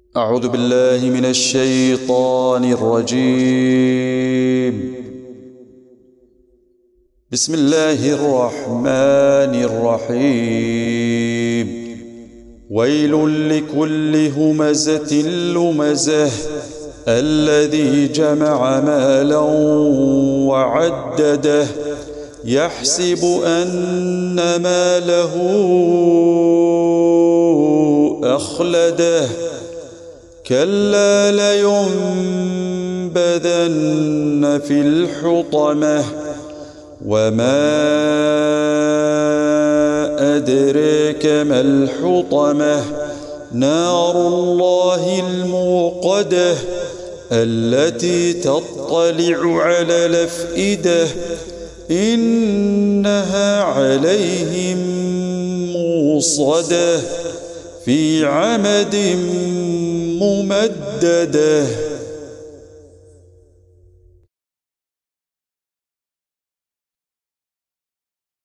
أعوذ بالله من الشيطان الرجيم. بسم الله الرحمن الرحيم. ويل لكل همزة لمزة الذي جمع مالا وعدده يحسب أن ماله أخلده كلا لينبذن في الحطمة وما أدريك ما الحطمة نار الله الموقدة التي تطلع على الأفئدة إنها عليهم موصدة في عمد ممددة.